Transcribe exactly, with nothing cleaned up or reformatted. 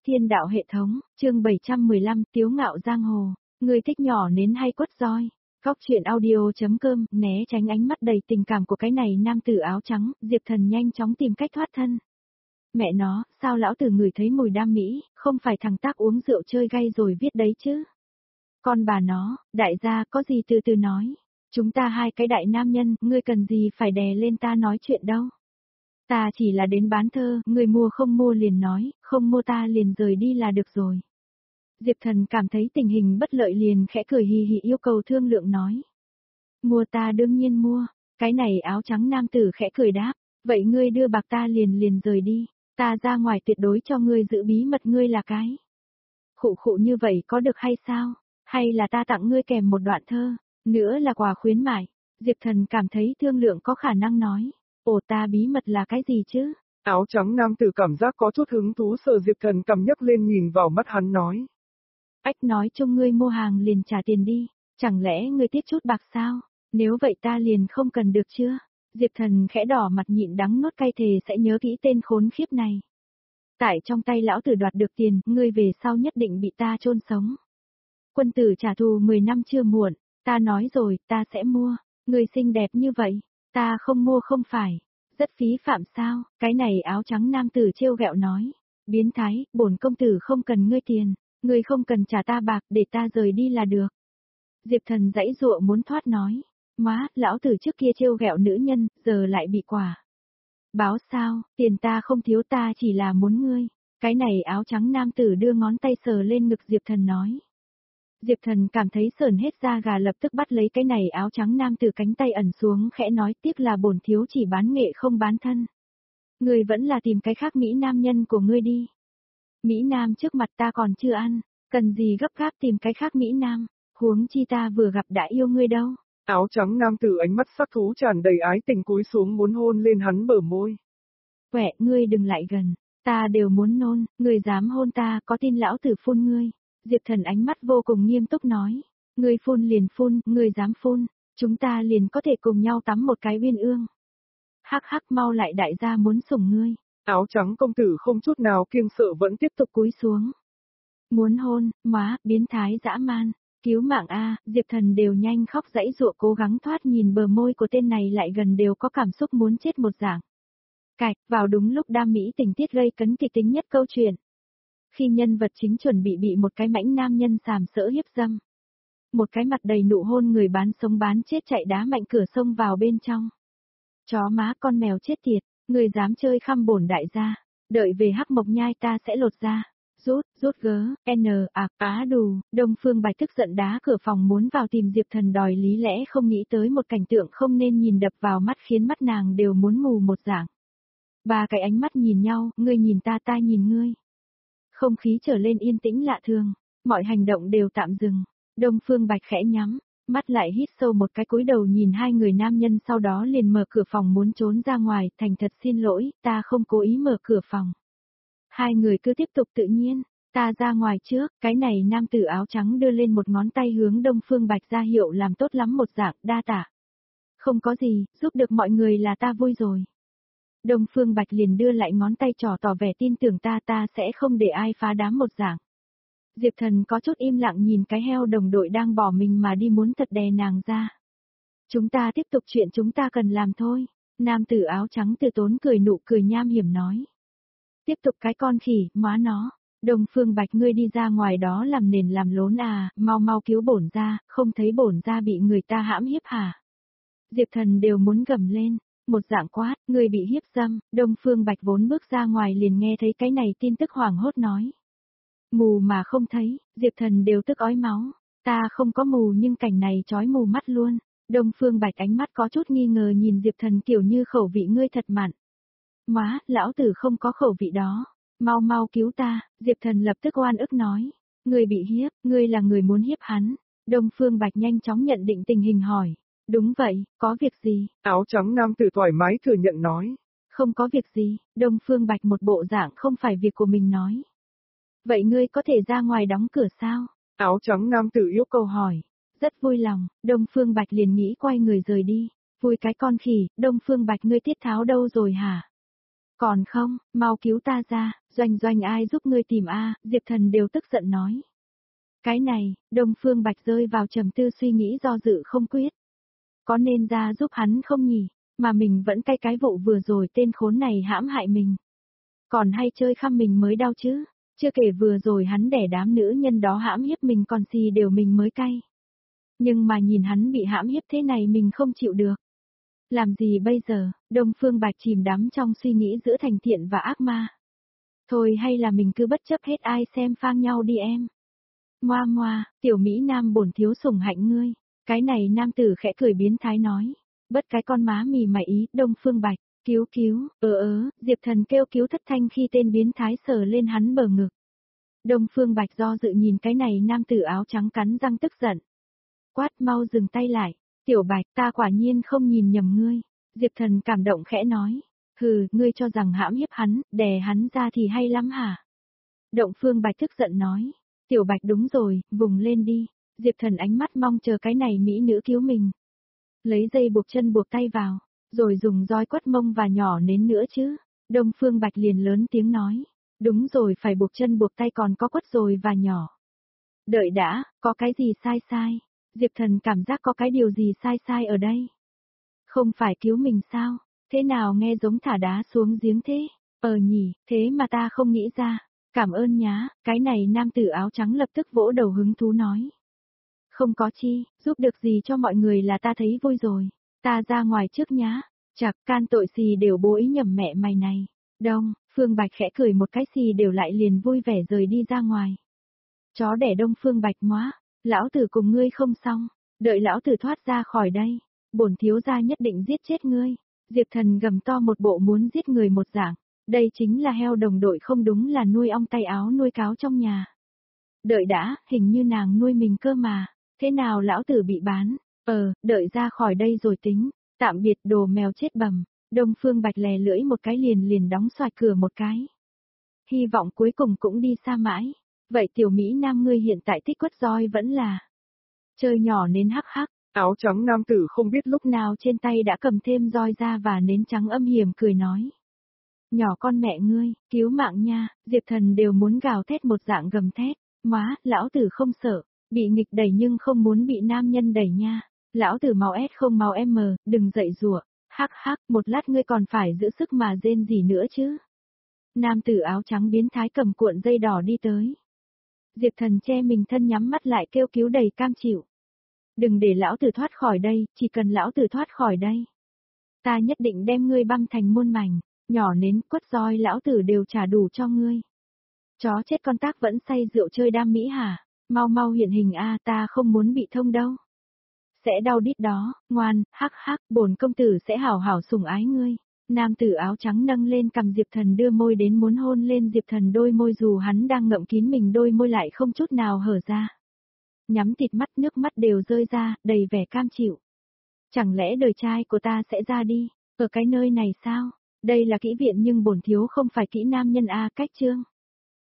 Thiên đạo hệ thống, chương bảy trăm mười lăm, Tiếu ngạo giang hồ, người thích nhỏ nến hay quất roi. Góc truyện audio.com, né tránh ánh mắt đầy tình cảm của cái này nam tử áo trắng, Diệp Thần nhanh chóng tìm cách thoát thân. Mẹ nó, sao lão tử ngửi thấy mùi đam mỹ, không phải thằng tác uống rượu chơi gay rồi viết đấy chứ. Con bà nó, đại gia, có gì từ từ nói. Chúng ta hai cái đại nam nhân, ngươi cần gì phải đè lên ta nói chuyện đâu. Ta chỉ là đến bán thơ, người mua không mua liền nói, không mua ta liền rời đi là được rồi. Diệp Thần cảm thấy tình hình bất lợi liền khẽ cười hì hì yêu cầu thương lượng nói. Mua ta đương nhiên mua, cái này áo trắng nam tử khẽ cười đáp, vậy ngươi đưa bạc ta liền liền rời đi, ta ra ngoài tuyệt đối cho ngươi giữ bí mật ngươi là cái. Khụ khụ như vậy có được hay sao, hay là ta tặng ngươi kèm một đoạn thơ, nữa là quà khuyến mại. Diệp Thần cảm thấy thương lượng có khả năng nói. Ồ ta bí mật là cái gì chứ? Áo trắng nam tử cảm giác có chút hứng thú sợ Diệp Thần cầm nhấc lên nhìn vào mắt hắn nói. Ách nói chung ngươi mua hàng liền trả tiền đi, chẳng lẽ ngươi tiếp chút bạc sao? Nếu vậy ta liền không cần được chưa? Diệp Thần khẽ đỏ mặt nhịn đắng nuốt cay thề sẽ nhớ kỹ tên khốn khiếp này. Tại trong tay lão tử đoạt được tiền, ngươi về sau nhất định bị ta chôn sống. Quân tử trả thù mười năm chưa muộn, ta nói rồi, ta sẽ mua, ngươi xinh đẹp như vậy. Ta không mua không phải, rất phí phạm sao, cái này áo trắng nam tử trêu ghẹo nói, biến thái, bổn công tử không cần ngươi tiền, ngươi không cần trả ta bạc để ta rời đi là được. Diệp Thần dãy dụa muốn thoát nói, má, lão tử trước kia trêu ghẹo nữ nhân, giờ lại bị quả. Báo sao, tiền ta không thiếu ta chỉ là muốn ngươi, cái này áo trắng nam tử đưa ngón tay sờ lên ngực Diệp Thần nói. Diệp Thần cảm thấy sởn hết da gà lập tức bắt lấy cái này áo trắng nam từ cánh tay ẩn xuống khẽ nói tiếc là bổn thiếu chỉ bán nghệ không bán thân. Ngươi vẫn là tìm cái khác Mỹ Nam nhân của ngươi đi. Mỹ Nam trước mặt ta còn chưa ăn, cần gì gấp gáp tìm cái khác Mỹ Nam, huống chi ta vừa gặp đã yêu ngươi đâu. Áo trắng nam tử ánh mắt sắc thú tràn đầy ái tình cúi xuống muốn hôn lên hắn bờ môi. Quẹ, ngươi đừng lại gần, ta đều muốn nôn, ngươi dám hôn ta có tin lão tử phun ngươi. Diệp Thần ánh mắt vô cùng nghiêm túc nói, ngươi phun liền phun, ngươi dám phun, chúng ta liền có thể cùng nhau tắm một cái uyên ương. Hắc hắc mau lại đại gia muốn sủng ngươi. Áo trắng công tử không chút nào kiêng sợ vẫn tiếp tục cúi xuống. Muốn hôn, má, biến thái dã man, cứu mạng a, Diệp Thần đều nhanh khóc dãy dụa cố gắng thoát nhìn bờ môi của tên này lại gần đều có cảm xúc muốn chết một dạng. Cạch, vào đúng lúc đam mỹ tình tiết gây cấn kịch tính nhất câu chuyện. Khi nhân vật chính chuẩn bị bị một cái mãnh nam nhân sàm sỡ hiếp dâm. Một cái mặt đầy nụ hôn người bán sống bán chết chạy đá mạnh cửa sông vào bên trong. Chó má con mèo chết tiệt, người dám chơi khăm bổn đại gia, đợi về hắc mộc nhai ta sẽ lột ra. Rút, rút gớ, n, ạc, á đù, Đông Phương Bạch tức giận đá cửa phòng muốn vào tìm Diệp Thần đòi lý lẽ không nghĩ tới một cảnh tượng không nên nhìn đập vào mắt khiến mắt nàng đều muốn mù một dạng. Ba cái ánh mắt nhìn nhau, ngươi nhìn ta ta nhìn ngươi. Không khí trở lên yên tĩnh lạ thường, mọi hành động đều tạm dừng. Đông Phương Bạch khẽ nhắm, mắt lại hít sâu một cái cúi đầu nhìn hai người nam nhân sau đó liền mở cửa phòng muốn trốn ra ngoài, thành thật xin lỗi, ta không cố ý mở cửa phòng. Hai người cứ tiếp tục tự nhiên, ta ra ngoài trước, cái này nam tử áo trắng đưa lên một ngón tay hướng Đông Phương Bạch ra hiệu làm tốt lắm một dạng, đa tạ. Không có gì, giúp được mọi người là ta vui rồi. Đông Phương Bạch liền đưa lại ngón tay trỏ tỏ vẻ tin tưởng ta ta sẽ không để ai phá đám một dạng. Diệp Thần có chút im lặng nhìn cái heo đồng đội đang bỏ mình mà đi muốn thật đè nàng ra. Chúng ta tiếp tục chuyện chúng ta cần làm thôi. Nam tử áo trắng từ tốn cười nụ cười nham hiểm nói. Tiếp tục cái con khỉ, má nó. Đông Phương Bạch ngươi đi ra ngoài đó làm nền làm lốn à, mau mau cứu bổn ra, không thấy bổn ra bị người ta hãm hiếp hả. Diệp Thần đều muốn gầm lên. Một dạng quát, người bị hiếp dâm, Đông Phương Bạch vốn bước ra ngoài liền nghe thấy cái này tin tức hoảng hốt nói. Mù mà không thấy, Diệp Thần đều tức ói máu, ta không có mù nhưng cảnh này chói mù mắt luôn. Đông Phương Bạch ánh mắt có chút nghi ngờ nhìn Diệp Thần kiểu như khẩu vị ngươi thật mặn. Má, lão tử không có khẩu vị đó, mau mau cứu ta, Diệp Thần lập tức oan ức nói. Ngươi bị hiếp, ngươi là người muốn hiếp hắn. Đông Phương Bạch nhanh chóng nhận định tình hình hỏi. Đúng vậy, có việc gì? Áo trắng nam tử thoải mái thừa nhận nói. Không có việc gì, Đông Phương Bạch một bộ dạng không phải việc của mình nói. Vậy ngươi có thể ra ngoài đóng cửa sao? Áo trắng nam tử yêu cầu hỏi. Rất vui lòng, Đông Phương Bạch liền nghĩ quay người rời đi. Vui cái con khỉ, Đông Phương Bạch ngươi tiết tháo đâu rồi hả? Còn không, mau cứu ta ra, Doanh Doanh ai giúp ngươi tìm a, Diệp Thần đều tức giận nói. Cái này, Đông Phương Bạch rơi vào trầm tư suy nghĩ do dự không quyết. Có nên ra giúp hắn không nhỉ, mà mình vẫn cay cái vụ vừa rồi tên khốn này hãm hại mình. Còn hay chơi khăm mình mới đau chứ, chưa kể vừa rồi hắn đẻ đám nữ nhân đó hãm hiếp mình còn gì đều mình mới cay. Nhưng mà nhìn hắn bị hãm hiếp thế này mình không chịu được. Làm gì bây giờ, Đông Phương Bạch chìm đắm trong suy nghĩ giữa thành thiện và ác ma. Thôi hay là mình cứ bất chấp hết ai xem phang nhau đi em. Ngoa ngoa, tiểu Mỹ Nam bổn thiếu sủng hạnh ngươi. Cái này nam tử khẽ cười biến thái nói. Bất cái con má mì mày ý, Đông Phương Bạch, cứu cứu, ơ ớ, Diệp Thần kêu cứu thất thanh khi tên biến thái sờ lên hắn bờ ngực. Đông Phương Bạch do dự nhìn cái này nam tử áo trắng cắn răng tức giận. Quát mau dừng tay lại, tiểu Bạch ta quả nhiên không nhìn nhầm ngươi. Diệp Thần cảm động khẽ nói. Hừ, ngươi cho rằng hãm hiếp hắn, đè hắn ra thì hay lắm hả? Động Phương Bạch tức giận nói. Tiểu Bạch đúng rồi, vùng lên đi. Diệp Thần ánh mắt mong chờ cái này mỹ nữ cứu mình. Lấy dây buộc chân buộc tay vào, rồi dùng roi quất mông và nhỏ nến nữa chứ. Đông Phương Bạch liền lớn tiếng nói. Đúng rồi, phải buộc chân buộc tay còn có quất rồi và nhỏ. Đợi đã, có cái gì sai sai? Diệp Thần cảm giác có cái điều gì sai sai ở đây. Không phải cứu mình sao? Thế nào nghe giống thả đá xuống giếng thế? Ờ nhỉ, thế mà ta không nghĩ ra. Cảm ơn nhá, cái này nam tử áo trắng lập tức vỗ đầu hứng thú nói. Không có chi, giúp được gì cho mọi người là ta thấy vui rồi. Ta ra ngoài trước nhá. Chặt can tội xì đều bố ý nhầm mẹ mày này. Đông, Phương Bạch khẽ cười một cái xì đều lại liền vui vẻ rời đi ra ngoài. Chó đẻ Đông Phương Bạch móa, lão tử cùng ngươi không xong, đợi lão tử thoát ra khỏi đây, bổn thiếu gia nhất định giết chết ngươi. Diệp Thần gầm to một bộ muốn giết người một dạng, đây chính là heo đồng đội không đúng là nuôi ong tay áo nuôi cáo trong nhà. Đợi đã, hình như nàng nuôi mình cơ mà, thế nào lão tử bị bán, ờ, đợi ra khỏi đây rồi tính, tạm biệt đồ mèo chết bầm. Đông Phương Bạch lè lưỡi một cái liền liền đóng xoạch cửa một cái. Hy vọng cuối cùng cũng đi xa mãi. Vậy tiểu Mỹ Nam ngươi hiện tại thích quất roi vẫn là chơi nhỏ nến hắc hắc. Áo trắng nam tử không biết lúc nào trên tay đã cầm thêm roi ra và nến trắng âm hiểm cười nói. Nhỏ con mẹ ngươi, cứu mạng nha, Diệp Thần đều muốn gào thét một dạng gầm thét. Móa, lão tử không sợ, bị nghịch đẩy nhưng không muốn bị nam nhân đẩy nha. Lão tử máu S không máu M, đừng dậy rủa. Hắc hắc, một lát ngươi còn phải giữ sức mà rên gì nữa chứ. Nam tử áo trắng biến thái cầm cuộn dây đỏ đi tới. Diệp Thần che mình thân nhắm mắt lại kêu cứu đầy cam chịu. Đừng để lão tử thoát khỏi đây, chỉ cần lão tử thoát khỏi đây. Ta nhất định đem ngươi băm thành muôn mảnh, nhỏ nến quất roi lão tử đều trả đủ cho ngươi. Chó chết con tác vẫn say rượu chơi đam mỹ hả, mau mau hiện hình a, ta không muốn bị thông đâu. Sẽ đau đít đó, ngoan, hắc hắc, bổn công tử sẽ hảo hảo sủng ái ngươi. Nam tử áo trắng nâng lên cầm Diệp Thần đưa môi đến muốn hôn lên Diệp Thần đôi môi dù hắn đang ngậm kín mình đôi môi lại không chút nào hở ra. Nhắm thịt mắt nước mắt đều rơi ra, đầy vẻ cam chịu. Chẳng lẽ đời trai của ta sẽ ra đi, ở cái nơi này sao? Đây là kỹ viện nhưng bổn thiếu không phải kỹ nam nhân a, cách chương.